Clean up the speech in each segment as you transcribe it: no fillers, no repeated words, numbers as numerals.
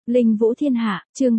Linh Vũ Thiên Hạ, chương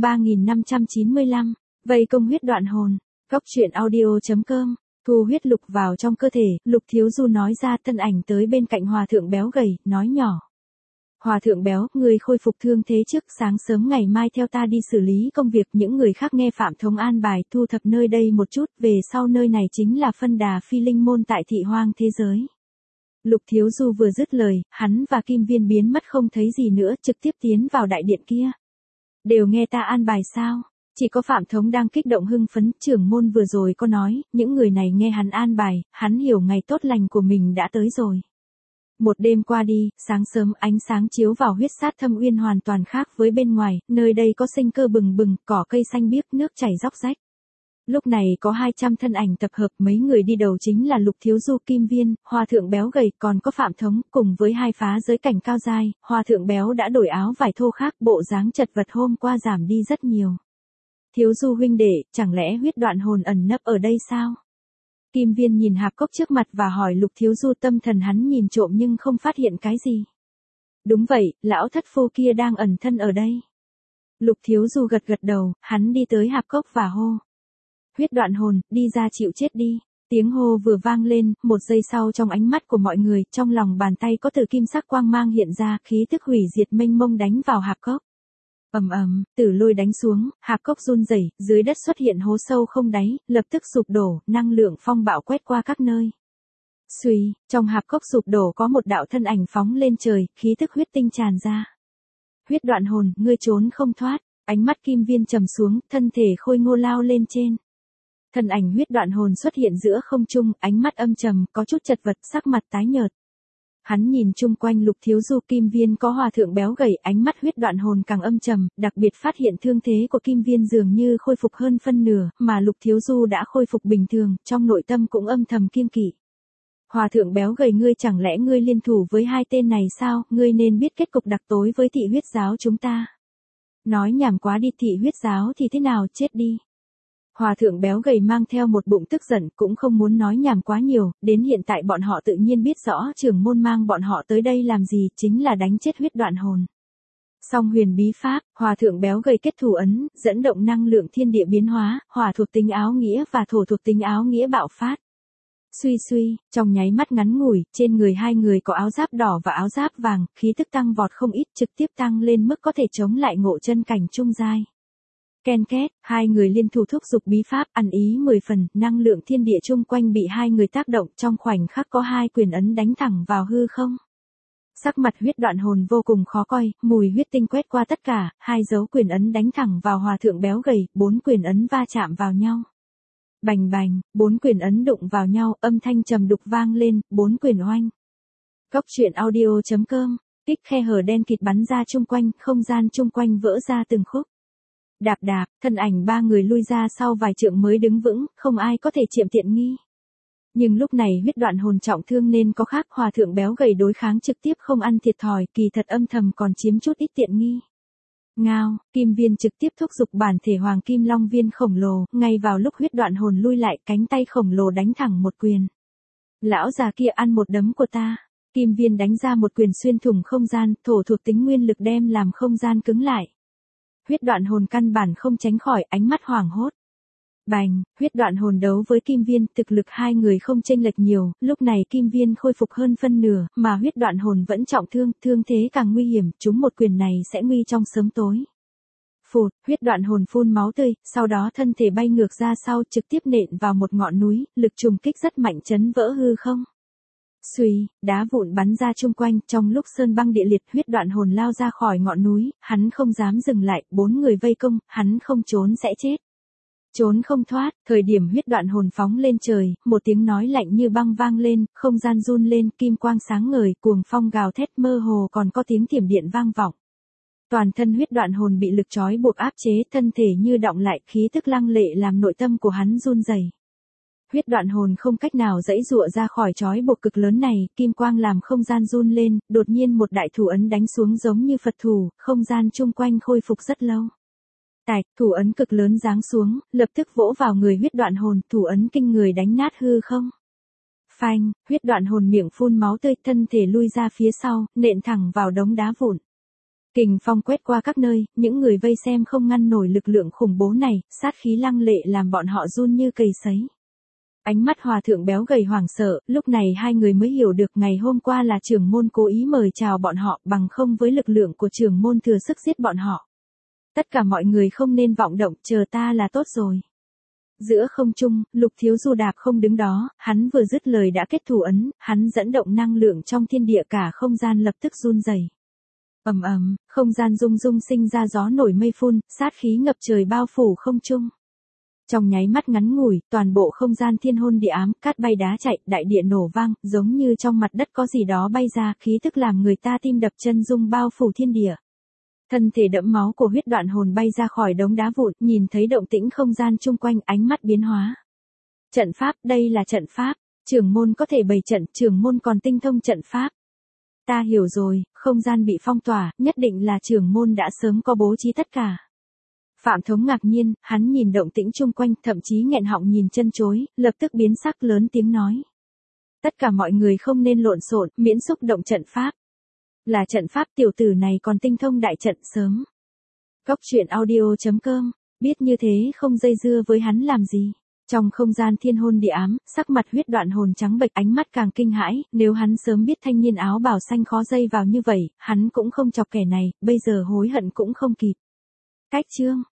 3595, vây công huyết đoạn hồn. Góc truyện audio.com. Thu huyết lục vào trong cơ thể, Lục Thiếu Du nói ra thân ảnh tới bên cạnh hòa thượng béo gầy, nói nhỏ. Hòa thượng béo, người khôi phục thương thế trước, sáng sớm ngày mai theo ta đi xử lý công việc. Những người khác nghe Phạm Thống an bài thu thập nơi đây một chút, về sau nơi này chính là phân đà phi linh môn tại thị hoang thế giới. Lục Thiếu Du vừa dứt lời, hắn và Kim Viên biến mất không thấy gì nữa, trực tiếp tiến vào đại điện kia. Đều nghe ta an bài sao? Chỉ có Phạm Thống đang kích động hưng phấn, trưởng môn vừa rồi có nói, những người này nghe hắn an bài, hắn hiểu ngày tốt lành của mình đã tới rồi. Một đêm qua đi, sáng sớm ánh sáng chiếu vào huyết sát thâm uyên hoàn toàn khác với bên ngoài, nơi đây có sinh cơ bừng bừng, cỏ cây xanh biếc, nước chảy róc rách. Lúc này có 200 thân ảnh tập hợp, mấy người đi đầu chính là Lục Thiếu Du, Kim Viên, hòa thượng béo gầy, còn có Phạm Thống, cùng với hai phá giới cảnh cao giai. Hòa thượng béo đã đổi áo vải thô khác, bộ dáng chật vật hôm qua giảm đi rất nhiều. Thiếu Du huynh đệ, chẳng lẽ huyết đoạn hồn ẩn nấp ở đây sao? Kim Viên nhìn hạp cốc trước mặt và hỏi Lục Thiếu Du, tâm thần hắn nhìn trộm nhưng không phát hiện cái gì. Đúng vậy, lão thất phu kia đang ẩn thân ở đây. Lục Thiếu Du gật gật đầu, hắn đi tới hạp cốc và hô. Huyết đoạn hồn, đi ra chịu chết đi. Tiếng hô vừa vang lên, một giây sau trong ánh mắt của mọi người, trong lòng bàn tay có tử kim sắc quang mang hiện ra, khí tức hủy diệt mênh mông đánh vào hạp cốc. Ầm ầm, tử lôi đánh xuống, hạp cốc run rẩy, dưới đất xuất hiện hố sâu không đáy, lập tức sụp đổ, năng lượng phong bạo quét qua các nơi. Xuy, trong hạp cốc sụp đổ có một đạo thân ảnh phóng lên trời, khí tức huyết tinh tràn ra. Huyết đoạn hồn, ngươi trốn không thoát. Ánh mắt Kim Viên trầm xuống, thân thể khôi ngô lao lên trên. Thân ảnh huyết đoạn hồn xuất hiện giữa không trung, ánh mắt âm trầm, có chút chật vật, sắc mặt tái nhợt. Hắn nhìn chung quanh Lục Thiếu Du, Kim Viên có hòa thượng béo gầy, ánh mắt huyết đoạn hồn càng âm trầm, đặc biệt phát hiện thương thế của Kim Viên dường như khôi phục hơn phân nửa, mà Lục Thiếu Du đã khôi phục bình thường, trong nội tâm cũng âm thầm kiêng kỵ. Hòa thượng béo gầy, ngươi chẳng lẽ ngươi liên thủ với hai tên này sao? Ngươi nên biết kết cục đặc tối với thị huyết giáo chúng ta. Nói nhảm quá đi, thị huyết giáo thì thế nào, chết đi. Hòa thượng béo gầy mang theo một bụng tức giận, cũng không muốn nói nhảm quá nhiều, đến hiện tại bọn họ tự nhiên biết rõ trưởng môn mang bọn họ tới đây làm gì, chính là đánh chết huyết đoạn hồn. Song huyền bí pháp, hòa thượng béo gầy kết thủ ấn, dẫn động năng lượng thiên địa biến hóa, hỏa thuộc tính áo nghĩa và thổ thuộc tính áo nghĩa bạo phát. Suy suy, trong nháy mắt ngắn ngủi, trên người hai người có áo giáp đỏ và áo giáp vàng, khí tức tăng vọt không ít, trực tiếp tăng lên mức có thể chống lại ngộ chân cảnh trung giai. Ken két, hai người liên thủ thúc giục bí pháp, ăn ý 10 phần, năng lượng thiên địa chung quanh bị hai người tác động, trong khoảnh khắc có hai quyền ấn đánh thẳng vào hư không. Sắc mặt huyết đoạn hồn vô cùng khó coi, mùi huyết tinh quét qua tất cả, hai dấu quyền ấn đánh thẳng vào hòa thượng béo gầy, 4 quyền ấn va chạm vào nhau. Bành bành, 4 quyền ấn đụng vào nhau, âm thanh trầm đục vang lên, 4 quyền oanh. Góc truyện audio.com, kích khe hở đen kịt bắn ra chung quanh, không gian chung quanh vỡ ra từng khúc. Đạp đạp, thân ảnh ba người lui ra sau vài trượng mới đứng vững, không ai có thể chiếm tiện nghi. Nhưng lúc này huyết đoạn hồn trọng thương nên có khác, hòa thượng béo gầy đối kháng trực tiếp không ăn thiệt thòi, kỳ thật âm thầm còn chiếm chút ít tiện nghi. Ngao, Kim Viên trực tiếp thúc giục bản thể hoàng kim long viên khổng lồ, ngay vào lúc huyết đoạn hồn lui lại, cánh tay khổng lồ đánh thẳng một quyền. Lão già kia ăn một đấm của ta. Kim Viên đánh ra một quyền xuyên thủng không gian, thổ thuộc tính nguyên lực đem làm không gian cứng lại. Huyết đoạn hồn căn bản không tránh khỏi, ánh mắt hoảng hốt. Bành, huyết đoạn hồn đấu với Kim Viên, thực lực hai người không chênh lệch nhiều, lúc này Kim Viên khôi phục hơn phân nửa, mà huyết đoạn hồn vẫn trọng thương, thương thế càng nguy hiểm, chúng một quyền này sẽ nguy trong sớm tối. Phụt, huyết đoạn hồn phun máu tươi, sau đó thân thể bay ngược ra sau, trực tiếp nện vào một ngọn núi, lực trùng kích rất mạnh chấn vỡ hư không. Xuy, đá vụn bắn ra chung quanh, trong lúc sơn băng địa liệt, huyết đoạn hồn lao ra khỏi ngọn núi, hắn không dám dừng lại, 4 người vây công, hắn không trốn sẽ chết. Trốn không thoát, thời điểm huyết đoạn hồn phóng lên trời, một tiếng nói lạnh như băng vang lên, không gian run lên, kim quang sáng ngời, cuồng phong gào thét, mơ hồ còn có tiếng thiểm điện vang vọng. Toàn thân huyết đoạn hồn bị lực trói buộc áp chế, thân thể như đọng lại, khí tức lăng lệ làm nội tâm của hắn run rẩy. Huyết đoạn hồn không cách nào giãy giụa ra khỏi trói buộc cực lớn này, kim quang làm không gian run lên, đột nhiên một đại thủ ấn đánh xuống giống như Phật thủ, không gian chung quanh khôi phục rất lâu. Tạch, thủ ấn cực lớn giáng xuống, lập tức vỗ vào người huyết đoạn hồn, thủ ấn kinh người đánh nát hư không. Phanh, huyết đoạn hồn miệng phun máu tươi, thân thể lui ra phía sau, nện thẳng vào đống đá vụn. Kình phong quét qua các nơi, những người vây xem không ngăn nổi lực lượng khủng bố này, sát khí lăng lệ làm bọn họ run như cầy sấy. Ánh mắt hòa thượng béo gầy hoảng sợ, lúc này hai người mới hiểu được ngày hôm qua là trưởng môn cố ý mời chào bọn họ, bằng không với lực lượng của trưởng môn thừa sức giết bọn họ. Tất cả mọi người không nên vọng động, chờ ta là tốt rồi. Giữa không trung, Lục Thiếu Du đạp không đứng đó, hắn vừa dứt lời đã kết thủ ấn, hắn dẫn động năng lượng trong thiên địa, cả không gian lập tức run rẩy. Ầm ầm, không gian rung rung sinh ra gió nổi mây phun, sát khí ngập trời bao phủ không trung. Trong nháy mắt ngắn ngủi, toàn bộ không gian thiên hôn địa ám, cát bay đá chạy, đại địa nổ vang, giống như trong mặt đất có gì đó bay ra, khí tức làm người ta tim đập chân rung bao phủ thiên địa. Thân thể đẫm máu của Huyết Đoạn Hồn bay ra khỏi đống đá vụn, nhìn thấy động tĩnh không gian chung quanh, ánh mắt biến hóa. Trận pháp, đây là trận pháp, trưởng môn có thể bày trận, trưởng môn còn tinh thông trận pháp. Ta hiểu rồi, không gian bị phong tỏa, nhất định là trưởng môn đã sớm có bố trí tất cả. Phạm Thống ngạc nhiên, hắn nhìn động tĩnh chung quanh, thậm chí nghẹn họng nhìn chân chối, lập tức biến sắc lớn tiếng nói. Tất cả mọi người không nên lộn xộn, miễn xúc động trận pháp. Là trận pháp, tiểu tử này còn tinh thông đại trận sớm. Góc truyện audio.com, biết như thế không dây dưa với hắn làm gì. Trong không gian thiên hôn địa ám, sắc mặt Huyết Đoạn Hồn trắng bệch, ánh mắt càng kinh hãi, nếu hắn sớm biết thanh niên áo bào xanh khó dây vào như vậy, hắn cũng không chọc kẻ này, bây giờ hối hận cũng không kịp. Cách chương